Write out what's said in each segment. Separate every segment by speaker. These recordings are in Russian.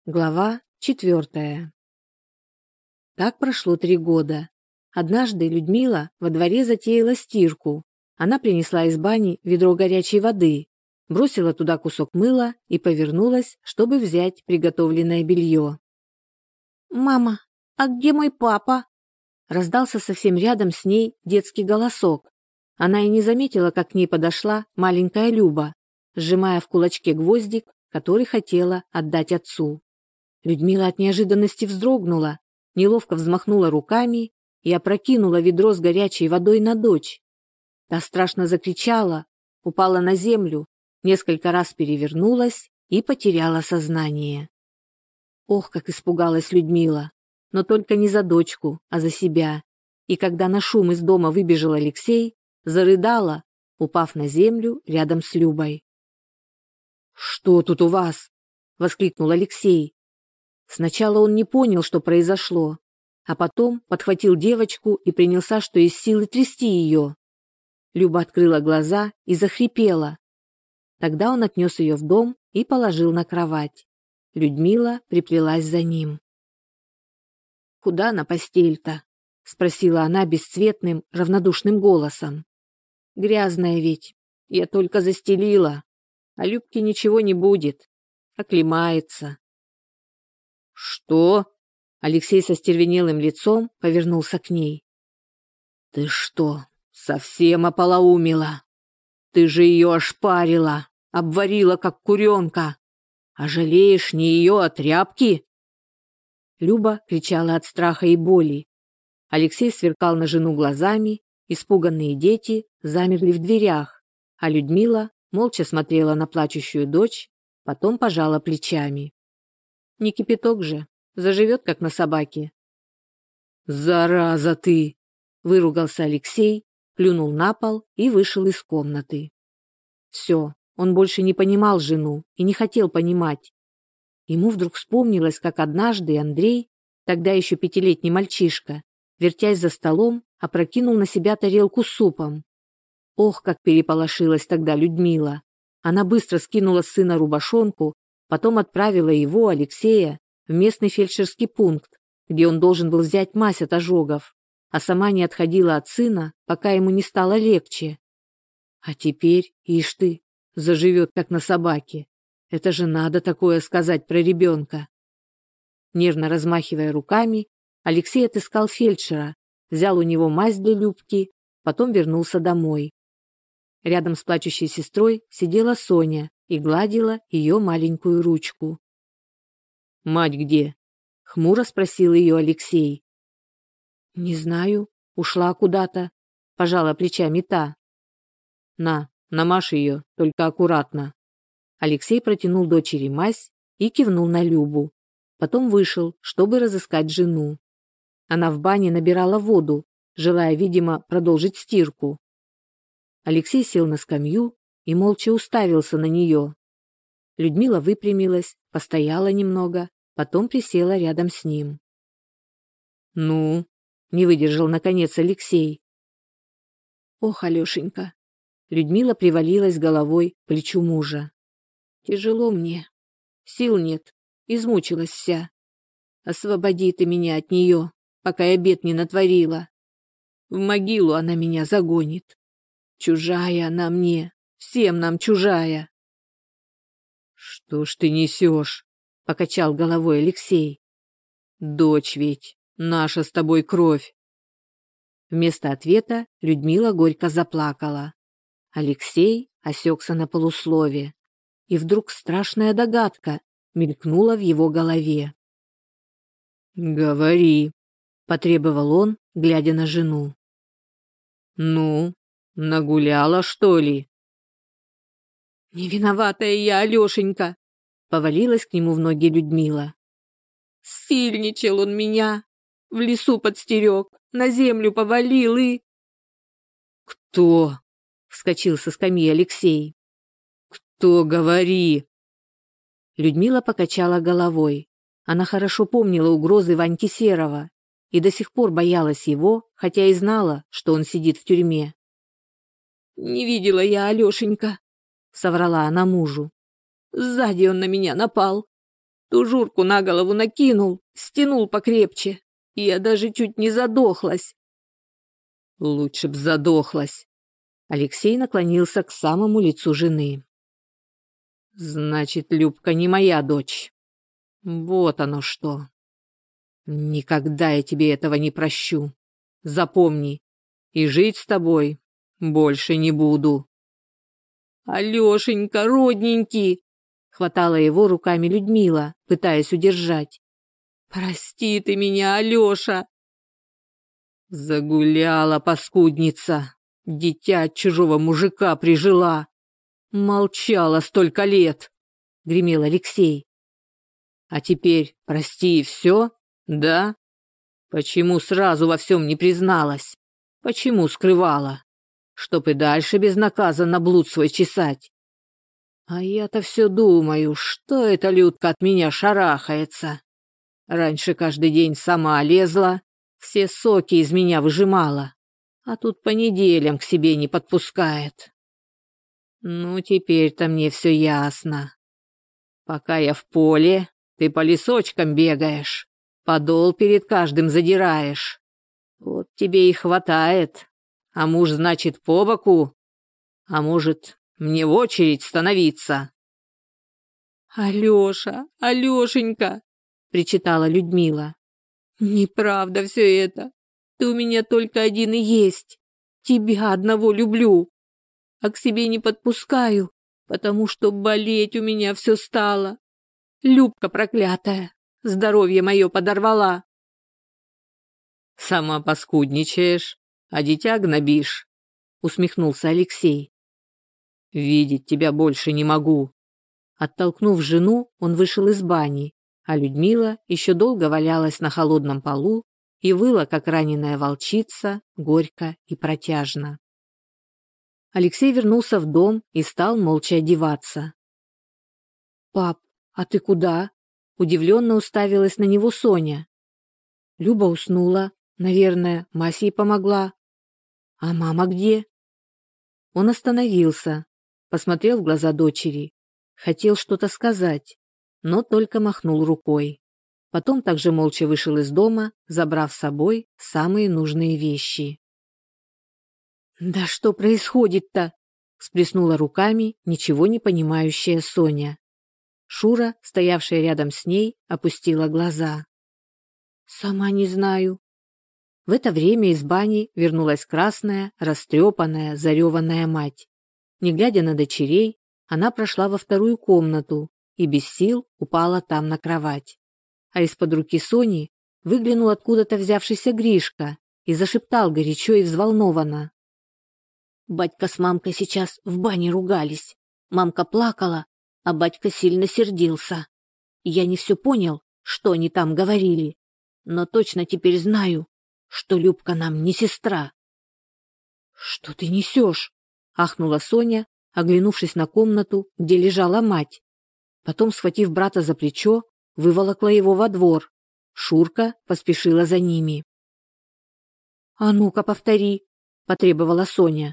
Speaker 1: Глава 4. Так прошло 3 года. Однажды Людмила во дворе затеяла стирку. Она принесла из бани ведро горячей воды, бросила туда кусок мыла и повернулась, чтобы взять приготовленное белье. «Мама, а где мой папа?» Раздался совсем рядом с ней детский голосок. Она и не заметила, как к ней подошла маленькая Люба, сжимая в кулачке гвоздик, который хотела отдать отцу. Людмила от неожиданности вздрогнула, неловко взмахнула руками и опрокинула ведро с горячей водой на дочь. Та страшно закричала, упала на землю, несколько раз перевернулась и потеряла сознание. Ох, как испугалась Людмила, но только не за дочку, а за себя. И когда на шум из дома выбежал Алексей, зарыдала, упав на землю рядом с Любой. «Что тут у вас?» — воскликнул Алексей. Сначала он не понял, что произошло, а потом подхватил девочку и принялся, что из силы, трясти ее. Люба открыла глаза и захрипела. Тогда он отнес ее в дом и положил на кровать. Людмила приплелась за ним. «Куда на постель-то?» — спросила она бесцветным, равнодушным голосом. «Грязная ведь, я только застелила, а Любке ничего не будет, оклемается». «Что?» — Алексей со стервенелым лицом повернулся к ней. «Ты что, совсем ополоумела? Ты же ее ошпарила, обварила, как куренка. А жалеешь не ее, а тряпки?» Люба кричала от страха и боли. Алексей сверкал на жену глазами, испуганные дети замерли в дверях, а Людмила молча смотрела на плачущую дочь, потом пожала плечами. Не кипяток же, заживет, как на собаке. «Зараза ты!» — выругался Алексей, плюнул на пол и вышел из комнаты. Все, он больше не понимал жену и не хотел понимать. Ему вдруг вспомнилось, как однажды Андрей, тогда еще 5-летний мальчишка, вертясь за столом, опрокинул на себя тарелку с супом. Ох, как переполошилась тогда Людмила! Она быстро скинула с сына рубашонку, потом отправила его, Алексея, в местный фельдшерский пункт, где он должен был взять мазь от ожогов, а сама не отходила от сына, пока ему не стало легче. А теперь, ишь ты, заживет, как на собаке. Это же надо такое сказать про ребенка. Нервно размахивая руками, Алексей отыскал фельдшера, взял у него мазь для Любки, потом вернулся домой. Рядом с плачущей сестрой сидела Соня и гладила ее маленькую ручку. «Мать где?» — хмуро спросил ее Алексей. «Не знаю, ушла куда-то», — пожала плечами та. Намажь ее, только аккуратно». Алексей протянул дочери мазь и кивнул на Любу. Потом вышел, чтобы разыскать жену. Она в бане набирала воду, желая, видимо, продолжить стирку. Алексей сел на скамью и молча уставился на нее. Людмила выпрямилась, постояла немного, потом присела рядом с ним. «Ну?» — не выдержал, наконец, Алексей. «Ох, Алешенька!» — Людмила привалилась головой к плечу мужа. «Тяжело мне. Сил нет. Измучилась вся. Освободи ты меня от нее, пока я бед не натворила. В могилу она меня загонит. Чужая она мне, всем нам чужая». «Что ж ты несешь?» — покачал головой Алексей. «Дочь ведь, наша с тобой кровь». Вместо ответа Людмила горько заплакала. Алексей осекся на полуслове, и вдруг страшная догадка мелькнула в его голове. «Говори», — потребовал он, глядя на жену. «Ну, нагуляла, что ли?» «Не виноватая я, Алешенька!» — повалилась к нему в ноги Людмила. «Сильничал он меня, в лесу подстерег, на землю повалил и...» «Кто?» — вскочил со скамьи Алексей. «Кто, говори?» Людмила покачала головой. Она хорошо помнила угрозы Ваньки Серова и до сих пор боялась его, хотя и знала, что он сидит в тюрьме. «Не видела я, Алешенька», — соврала она мужу. «Сзади он на меня напал. Тужурку на голову накинул, стянул покрепче, и я даже чуть не задохлась. Лучше б задохлась. Алексей наклонился к самому лицу жены. Значит, Любка не моя дочь. Вот оно что. Никогда я тебе этого не прощу. Запомни, и жить с тобой больше не буду. Алешенька, родненький, хватала его руками Людмила, пытаясь удержать. Прости ты меня, Алеша. Загуляла паскудница, дитя от чужого мужика прижила. Молчала столько лет, гремел Алексей. А теперь прости и все, да? Почему сразу во всем не призналась? Почему скрывала? Чтоб и дальше безнаказанно блуд свой чесать. А я-то все думаю, что эта Людка от меня шарахается. Раньше каждый день сама лезла, все соки из меня выжимала, а тут по неделям к себе не подпускает. Ну, теперь-то мне все ясно. Пока я в поле, ты по лесочкам бегаешь, подол перед каждым задираешь. Вот тебе и хватает. А муж, значит, по боку. А может, мне в очередь становиться? Алеша, Алешенька, причитала Людмила. Неправда все это. Ты у меня только один и есть. Тебя одного люблю. А к себе не подпускаю, потому что болеть у меня все стало. Любка проклятая, здоровье мое подорвала. Сама паскудничаешь, а дитя гнобишь, усмехнулся Алексей. Видеть тебя больше не могу. Оттолкнув жену, он вышел из бани, а Людмила еще долго валялась на холодном полу и выла, как раненая волчица, горько и протяжно. Алексей вернулся в дом и стал молча одеваться. «Пап, а ты куда?» – удивленно уставилась на него Соня. Люба уснула, наверное, Мася ей помогла. «А мама где?» Он остановился, посмотрел в глаза дочери, хотел что-то сказать, но только махнул рукой. Потом также молча вышел из дома, забрав с собой самые нужные вещи. «Да что происходит-то?» – всплеснула руками ничего не понимающая Соня. Шура, стоявшая рядом с ней, опустила глаза. «Сама не знаю». В это время из бани вернулась красная, растрепанная, зареванная мать. Не глядя на дочерей, она прошла во вторую комнату и без сил упала там на кровать. А из-под руки Сони выглянул откуда-то взявшийся Гришка и зашептал горячо и взволнованно. Батька с мамкой сейчас в бане ругались. Мамка плакала, а батька сильно сердился. Я не все понял, что они там говорили, но точно теперь знаю, что Любка нам не сестра. «Что ты несешь?» – ахнула Соня, оглянувшись на комнату, где лежала мать. Потом, схватив брата за плечо, выволокла его во двор. Шурка поспешила за ними. «А ну-ка, повтори», – потребовала Соня.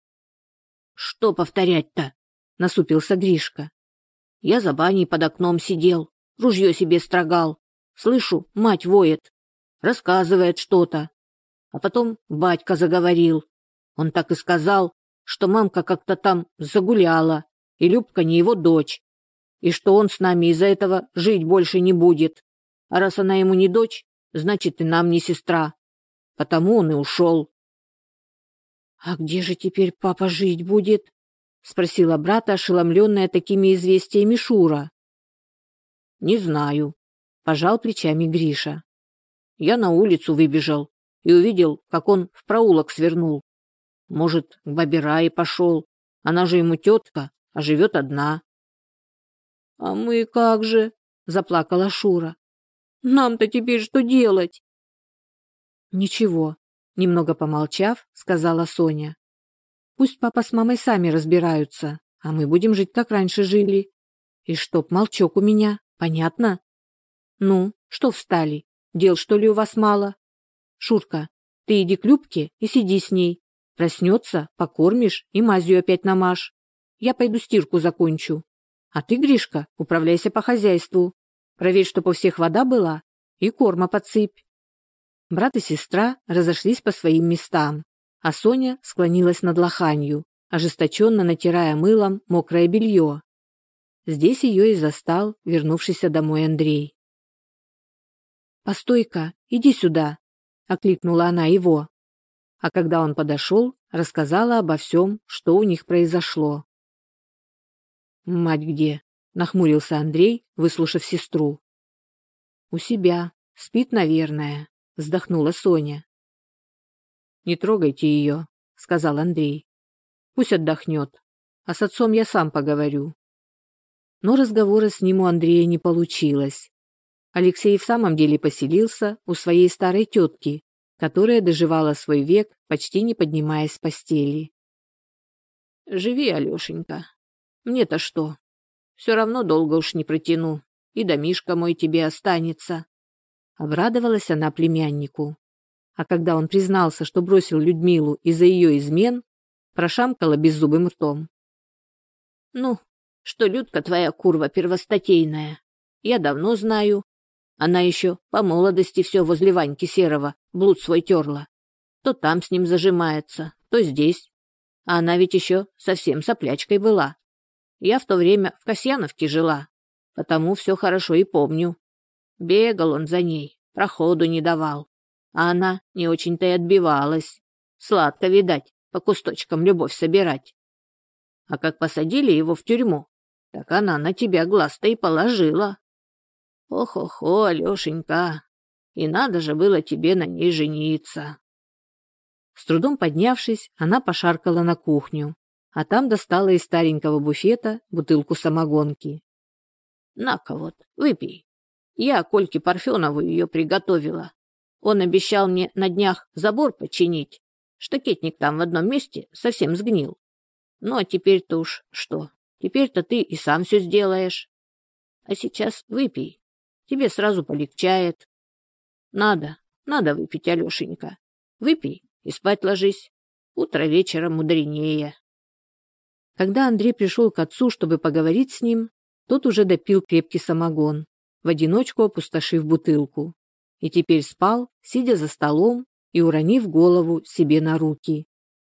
Speaker 1: «Что повторять-то?» – насупился Гришка. «Я за баней под окном сидел, ружье себе строгал. Слышу, мать воет, рассказывает что-то. А потом батька заговорил. Он так и сказал, что мамка как-то там загуляла, и Любка не его дочь, и что он с нами из-за этого жить больше не будет. А раз она ему не дочь, значит и нам не сестра. Потому он и ушел». «А где же теперь папа жить будет?» – спросила брата, ошеломленная такими известиями Шура. «Не знаю», – пожал плечами Гриша. «Я на улицу выбежал и увидел, как он в проулок свернул. Может, к бабе Рае пошел, она же ему тетка, а живет одна». «А мы как же?» – заплакала Шура. «Нам-то теперь что делать?» «Ничего», – немного помолчав, сказала Соня. «Пусть папа с мамой сами разбираются, а мы будем жить, как раньше жили. И чтоб молчок у меня, понятно? Ну, что встали? Дел, что ли, у вас мало? Шурка, ты иди к Любке и сиди с ней. Проснется, покормишь и мазью опять намажь. Я пойду стирку закончу. А ты, Гришка, управляйся по хозяйству. Проверь, чтоб у всех вода была, и корма подсыпь». Брат и сестра разошлись по своим местам, а Соня склонилась над лоханью, ожесточенно натирая мылом мокрое белье. Здесь ее и застал вернувшийся домой Андрей. «Постой-ка, иди сюда», — окликнула она его. А когда он подошел, рассказала обо всем, что у них произошло. «Мать где?» — нахмурился Андрей, выслушав сестру. «У себя. Спит, наверное», — вздохнула Соня. «Не трогайте ее», — сказал Андрей. «Пусть отдохнет, а с отцом я сам поговорю». Но разговора с ним у Андрея не получилось. Алексей в самом деле поселился у своей старой тетки, которая доживала свой век, почти не поднимаясь с постели. «Живи, Алешенька. Мне-то что? Все равно долго уж не протяну, и домишко мой тебе останется». Обрадовалась она племяннику. А когда он признался, что бросил Людмилу из-за ее измен, прошамкала беззубым ртом. «Ну, что Людка твоя курва первостатейная, я давно знаю. Она еще по молодости все возле Ваньки Серого блуд свой терла. То там с ним зажимается, то здесь. А она ведь еще совсем соплячкой была. Я в то время в Касьяновке жила, потому все хорошо и помню. Бегал он за ней, проходу не давал. А она не очень-то и отбивалась. Сладко, видать, по кусточкам любовь собирать. А как посадили его в тюрьму, так она на тебя глаз-то и положила. Ох-охо, Алешенька, и надо же было тебе на ней жениться». С трудом поднявшись, она пошаркала на кухню, а там достала из старенького буфета бутылку самогонки. «На-ка вот, выпей. Я Кольке Парфенову ее приготовила. Он обещал мне на днях забор починить. Штакетник там в одном месте совсем сгнил. Ну, а теперь-то уж что? Теперь-то ты и сам все сделаешь. А сейчас выпей. Тебе сразу полегчает. Надо выпить, Алешенька. Выпей и спать ложись. Утро вечера мудренее». Когда Андрей пришел к отцу, чтобы поговорить с ним, тот уже допил крепкий самогон, в одиночку опустошив бутылку, и теперь спал, сидя за столом и уронив голову себе на руки.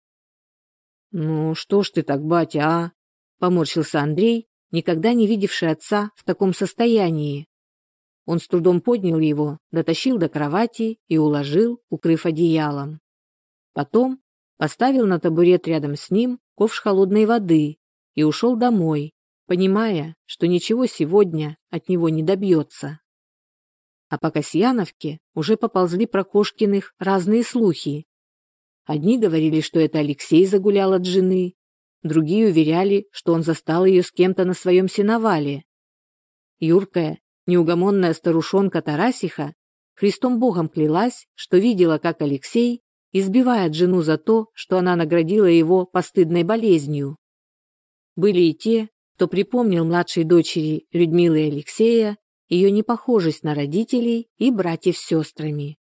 Speaker 1: «Ну, что ж ты так, батя, а?» — поморщился Андрей, никогда не видевший отца в таком состоянии. Он с трудом поднял его, дотащил до кровати и уложил, укрыв одеялом. Потом поставил на табурет рядом с ним ковш холодной воды и ушел домой, понимая, что ничего сегодня от него не добьется. А по Касьяновке уже поползли про Кошкиных разные слухи. Одни говорили, что это Алексей загулял от жены, другие уверяли, что он застал ее с кем-то на своем сеновале. Юркая, неугомонная старушонка Тарасиха Христом Богом клялась, что видела, как Алексей избивает жену за то, что она наградила его постыдной болезнью. Были и те, кто припомнил младшей дочери Людмилы и Алексея ее непохожесть на родителей и братьев с сестрами.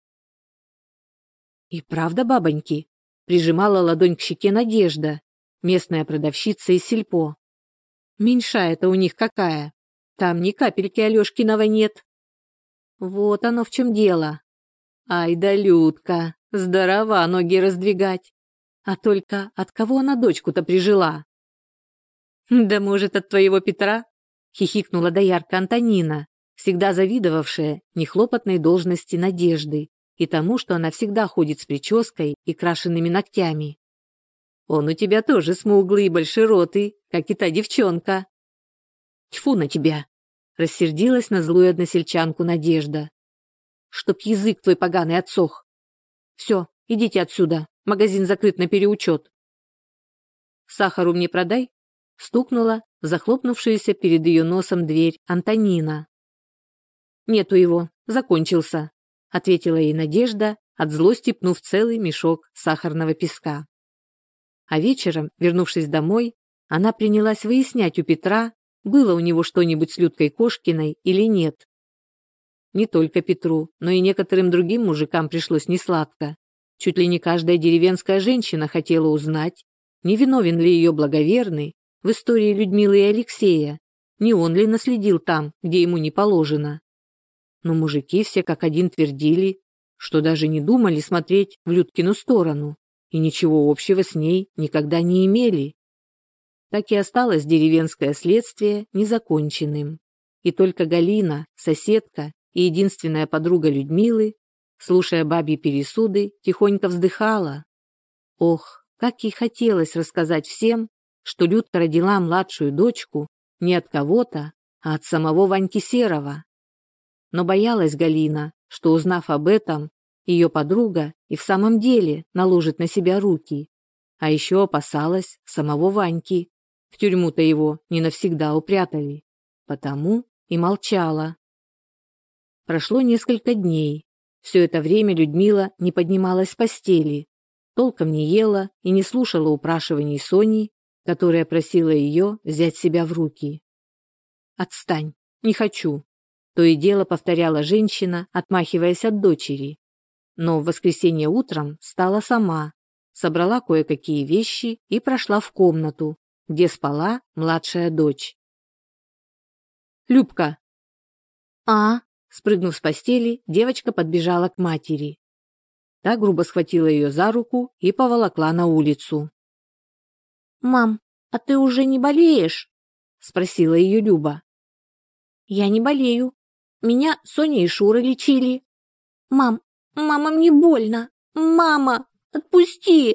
Speaker 1: «И правда, бабоньки?» — прижимала ладонь к щеке Надежда, местная продавщица из сельпо. «Меньшая-то у них какая! Там ни капельки Алешкиного нет». «Вот оно в чем дело. Ай да Людка, здорова ноги раздвигать. А только от кого она дочку-то прижила?» «Да может, от твоего Петра?» — хихикнула доярка Антонина, всегда завидовавшая нехлопотной должности Надежды и тому, что она всегда ходит с прической и крашенными ногтями. «Он у тебя тоже смуглый и большеротый, как и та девчонка». «Тьфу на тебя!» — рассердилась на злую односельчанку Надежда. «Чтоб язык твой поганый отсох! Все, идите отсюда, магазин закрыт на переучет». «Сахару мне продай», — стукнула в захлопнувшуюся перед ее носом дверь Антонина. «Нету его, закончился», — ответила ей Надежда, от злости пнув целый мешок сахарного песка. А вечером, вернувшись домой, она принялась выяснять у Петра, было у него что-нибудь с Людкой Кошкиной или нет. Не только Петру, но и некоторым другим мужикам пришлось несладко. Чуть ли не каждая деревенская женщина хотела узнать, не виновен ли ее благоверный в истории Людмилы и Алексея, не он ли наследил там, где ему не положено. но мужики все как один твердили, что даже не думали смотреть в Людкину сторону и ничего общего с ней никогда не имели. Так и осталось деревенское следствие незаконченным. И только Галина, соседка и единственная подруга Людмилы, слушая бабьи пересуды, тихонько вздыхала. Ох, как ей хотелось рассказать всем, что Людка родила младшую дочку не от кого-то, а от самого Ваньки Серова. Но боялась Галина, что, узнав об этом, ее подруга и в самом деле наложит на себя руки. А еще опасалась самого Ваньки. В тюрьму-то его не навсегда упрятали. Потому и молчала. Прошло несколько дней. Все это время Людмила не поднималась с постели, толком не ела и не слушала упрашиваний Сони, которая просила ее взять себя в руки. «Отстань, не хочу», — то и дело повторяла женщина, отмахиваясь от дочери. Но в воскресенье утром встала сама, собрала кое-какие вещи и прошла в комнату, где спала младшая дочь. «Любка!» Спрыгнув с постели, девочка подбежала к матери. Та грубо схватила ее за руку и поволокла на улицу.
Speaker 2: «Мам, а ты уже не болеешь?»
Speaker 1: — спросила ее Люба.
Speaker 2: «Я не болею. Меня Соня и Шура лечили. Мам, мама, мне больно. Мама, отпусти!»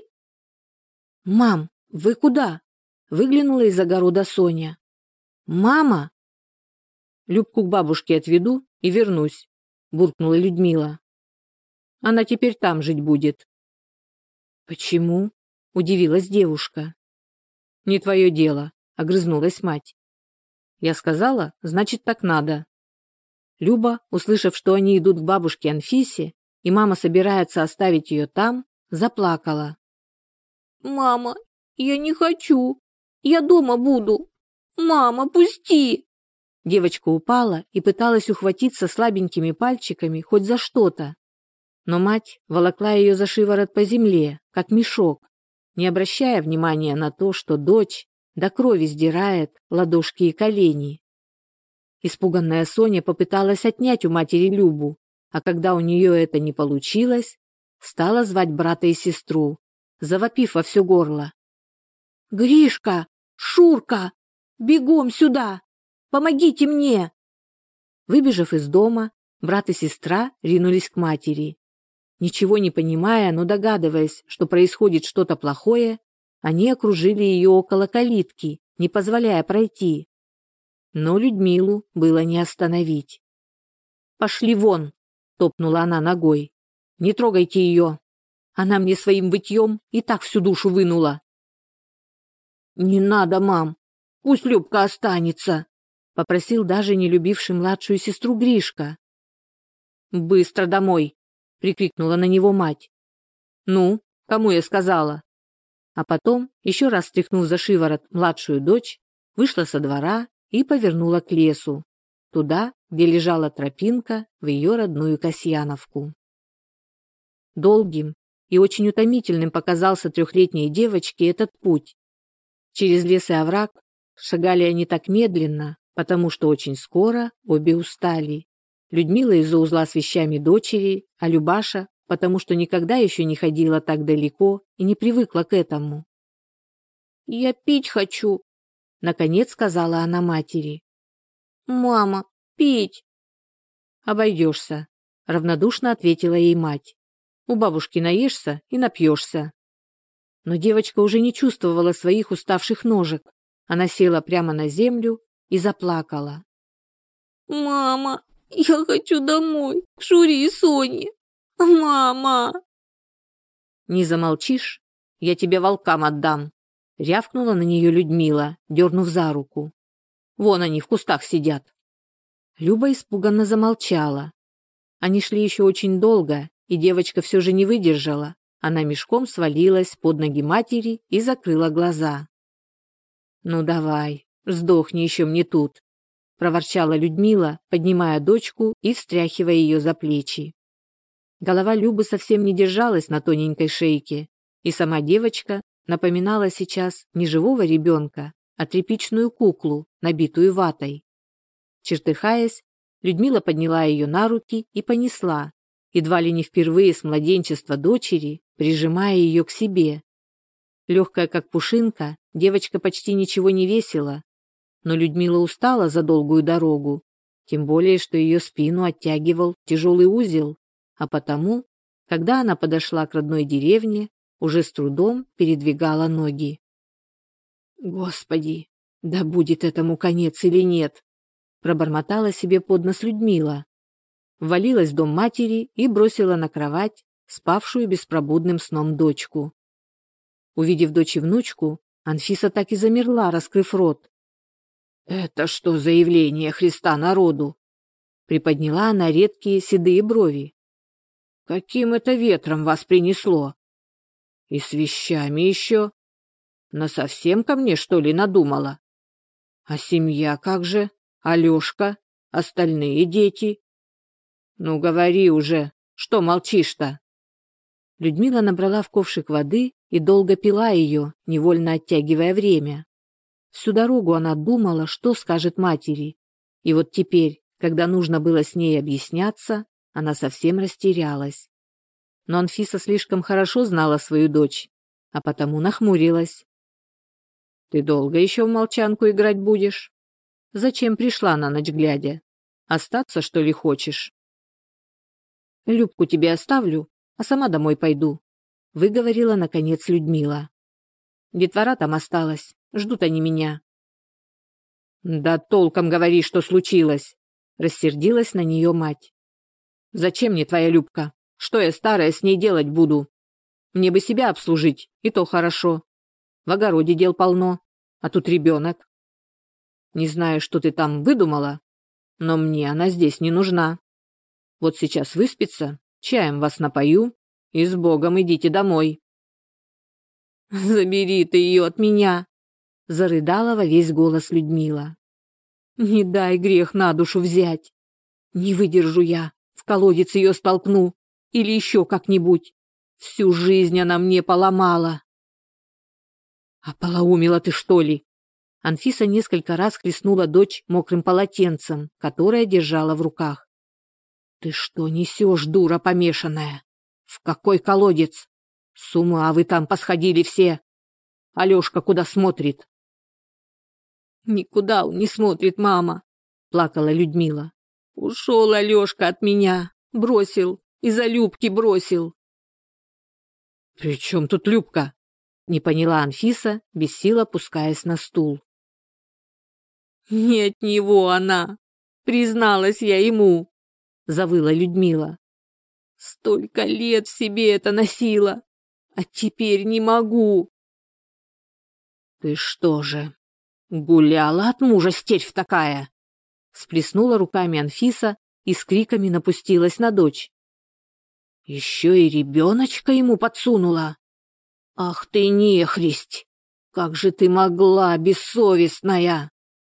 Speaker 1: «Мам, вы куда?» — выглянула из огорода Соня. «Мама!» «Любку к бабушке отведу и вернусь», — буркнула Людмила. «Она теперь там жить будет». «Почему?» — удивилась девушка. «Не твое дело», — огрызнулась мать. «Я сказала, значит, так надо». Люба, услышав, что они идут к бабушке Анфисе, и мама собирается оставить ее там, заплакала.
Speaker 2: «Мама, я не хочу. Я дома буду. Мама, пусти!»
Speaker 1: Девочка упала и пыталась ухватиться слабенькими пальчиками хоть за что-то. Но мать волокла ее за шиворот по земле, как мешок, не обращая внимания на то, что дочь до крови сдирает ладошки и колени. Испуганная Соня попыталась отнять у матери Любу, а когда у нее это не получилось, стала звать брата и сестру, завопив во все горло. «Гришка! Шурка! Бегом сюда! Помогите мне!» Выбежав из дома, брат и сестра ринулись к матери. Ничего не понимая, но догадываясь, что происходит что-то плохое, они окружили ее около калитки, не позволяя пройти. Но Людмилу было не остановить. «Пошли вон!» — топнула она ногой. «Не трогайте ее! Она мне своим вытьем и так всю душу вынула!» «Не надо, мам! Пусть Любка останется!» — попросил даже не любивший младшую сестру Гришка. «Быстро домой!» — прикрикнула на него мать. «Ну, кому я сказала?» А потом, еще раз стряхнув за шиворот младшую дочь, вышла со двора и повернула к лесу, туда, где лежала тропинка в ее родную Касьяновку. Долгим и очень утомительным показался трехлетней девочке этот путь. Через лес и овраг шагали они так медленно, потому что очень скоро обе устали. Людмила из-за узла с вещами дочери, а Любаша, потому что никогда еще не ходила так далеко и не привыкла к этому.
Speaker 2: «Я пить хочу», —
Speaker 1: наконец сказала она матери.
Speaker 2: «Мама, пить!»
Speaker 1: «Обойдешься», — равнодушно ответила ей мать. «У бабушки наешься и напьешься». Но девочка уже не чувствовала своих уставших ножек. Она села прямо на землю и заплакала.
Speaker 2: «Мама, я хочу домой, к Шуре и Соне! Мама!»
Speaker 1: «Не замолчишь? Я тебе волкам отдам!» — рявкнула на нее Людмила, дернув за руку. «Вон они в кустах сидят!» Люба испуганно замолчала. Они шли еще очень долго, и девочка все же не выдержала. Она мешком свалилась под ноги матери и закрыла глаза. «Ну давай, сдохни еще мне тут!» — проворчала Людмила, поднимая дочку и встряхивая ее за плечи. Голова Любы совсем не держалась на тоненькой шейке, и сама девочка напоминала сейчас не живого ребенка, а тряпичную куклу, набитую ватой. Чертыхаясь, Людмила подняла ее на руки и понесла, едва ли не впервые с младенчества дочери, прижимая ее к себе. Легкая, как пушинка, девочка почти ничего не весила, но Людмила устала за долгую дорогу, тем более, что ее спину оттягивал тяжелый узел, а потому, когда она подошла к родной деревне, уже с трудом передвигала ноги. «Господи, да будет этому конец или нет?» пробормотала себе под нос Людмила. Ввалилась в дом матери и бросила на кровать спавшую беспробудным сном дочку. Увидев дочь и внучку, Анфиса так и замерла, раскрыв рот. «Это что за явление Христа народу?» Приподняла она редкие седые брови. «Каким это ветром вас принесло? И с вещами еще? Насовсем ко мне, что ли, надумала? А семья как же? Алешка? Остальные дети? Ну, говори уже, что молчишь-то?» Людмила набрала в ковшик воды и долго пила ее, невольно оттягивая время. Всю дорогу она думала, что скажет матери, и вот теперь, когда нужно было с ней объясняться, она совсем растерялась. Но Анфиса слишком хорошо знала свою дочь, а потому нахмурилась. «Ты долго еще в молчанку играть будешь? Зачем пришла на ночь глядя? Остаться, что ли, хочешь?» «Любку тебе оставлю, а сама домой пойду», — выговорила, наконец, Людмила. «Детвора там осталась, ждут они меня». «Да толком говори, что случилось», — рассердилась на нее мать. «Зачем мне твоя Любка? Что я старая с ней делать буду? Мне бы себя обслужить, и то хорошо. В огороде дел полно, а тут ребенок. Не знаю, что ты там выдумала, но мне она здесь не нужна. Вот сейчас выспится, чаем вас напою, и с Богом идите домой». «Забери ты ее от меня!» — зарыдала во весь голос Людмила. «Не дай грех на душу взять. Не выдержу я, в колодец ее столкну или еще как-нибудь. Всю жизнь она мне поломала». «А полоумила ты, что ли?» Анфиса несколько раз хлестнула дочь мокрым полотенцем, которое держала в руках. «Ты что несешь, дура помешанная? В какой колодец? С ума вы там посходили все! Алешка куда смотрит?» «Никуда он не смотрит, мама», — плакала Людмила. «Ушел Алешка от меня, бросил, из-за Любки бросил». «При чем тут Любка?» — не поняла Анфиса, без сил опускаясь на стул. «Не от него она, призналась я ему», — завыла Людмила. «Столько лет в себе это носила, а теперь не могу». «Ты что же, гуляла от мужа стервь такая?» — сплеснула руками Анфиса и с криками напустилась на дочь. «Еще и ребеночка ему подсунула? Ах ты нехристь! Как же ты могла, бессовестная!»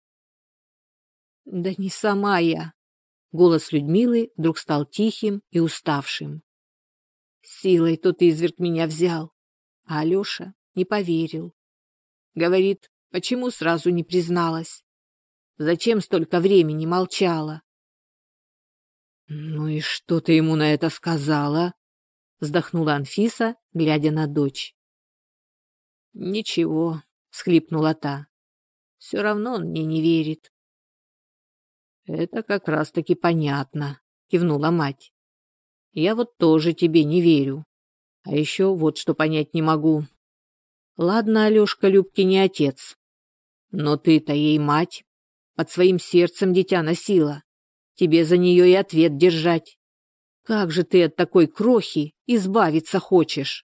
Speaker 1: «Да не сама я!» — голос Людмилы вдруг стал тихим и уставшим. «Силой тот изверг меня взял, а Алеша не поверил. Говорит, почему сразу не призналась? Зачем столько времени молчала?» «Ну и что ты ему на это сказала?» — вздохнула Анфиса, глядя на дочь. «Ничего», — всхлипнула та. «Все равно он мне не верит». «Это как раз-таки понятно», — кивнула мать. «Я вот тоже тебе не верю. А еще вот что понять не могу. Ладно, Алешка Любке не отец. Но ты-то ей мать. Под своим сердцем дитя носила. Тебе за нее и ответ держать. Как же ты от такой крохи избавиться хочешь?»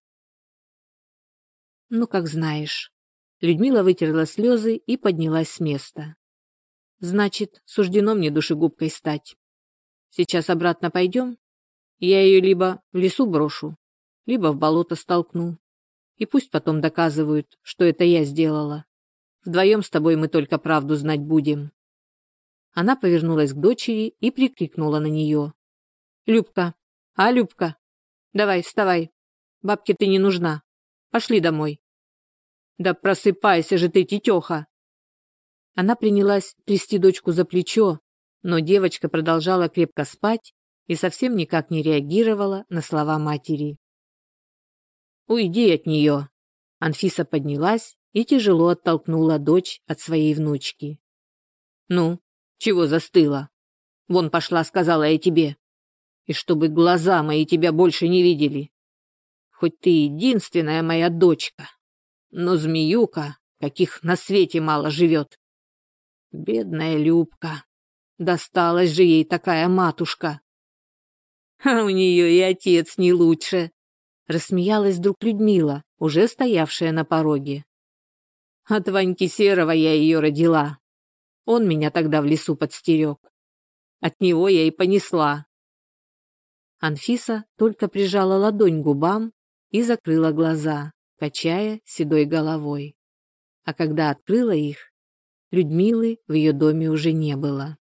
Speaker 1: «Ну, как знаешь». Людмила вытерла слезы и поднялась с места. «Значит, суждено мне душегубкой стать. Сейчас обратно пойдем? Я ее либо в лесу брошу, либо в болото столкну. И пусть потом доказывают, что это я сделала. Вдвоем с тобой мы только правду знать будем». Она повернулась к дочери и прикрикнула на нее. «Любка! А, Любка! Давай, вставай! Бабке ты не нужна! Пошли домой!» «Да просыпайся же ты, тетеха!» Она принялась трясти дочку за плечо, Но девочка продолжала крепко спать и совсем никак не реагировала на слова матери. «Уйди от нее!» Анфиса поднялась и тяжело оттолкнула дочь от своей внучки. «Ну, чего застыла? Вон пошла, сказала я тебе. И чтобы глаза мои тебя больше не видели. Хоть ты единственная моя дочка, но змеюка, каких на свете мало живет. Бедная Любка, досталась же ей такая матушка. А у нее и отец не лучше», — рассмеялась вдруг Людмила, уже стоявшая на пороге. «От Ваньки Серого я ее родила. Он меня тогда в лесу подстерег. От него я и понесла». Анфиса только прижала ладонь к губам и закрыла глаза, качая седой головой. А когда открыла их, Людмилы в ее доме уже не было.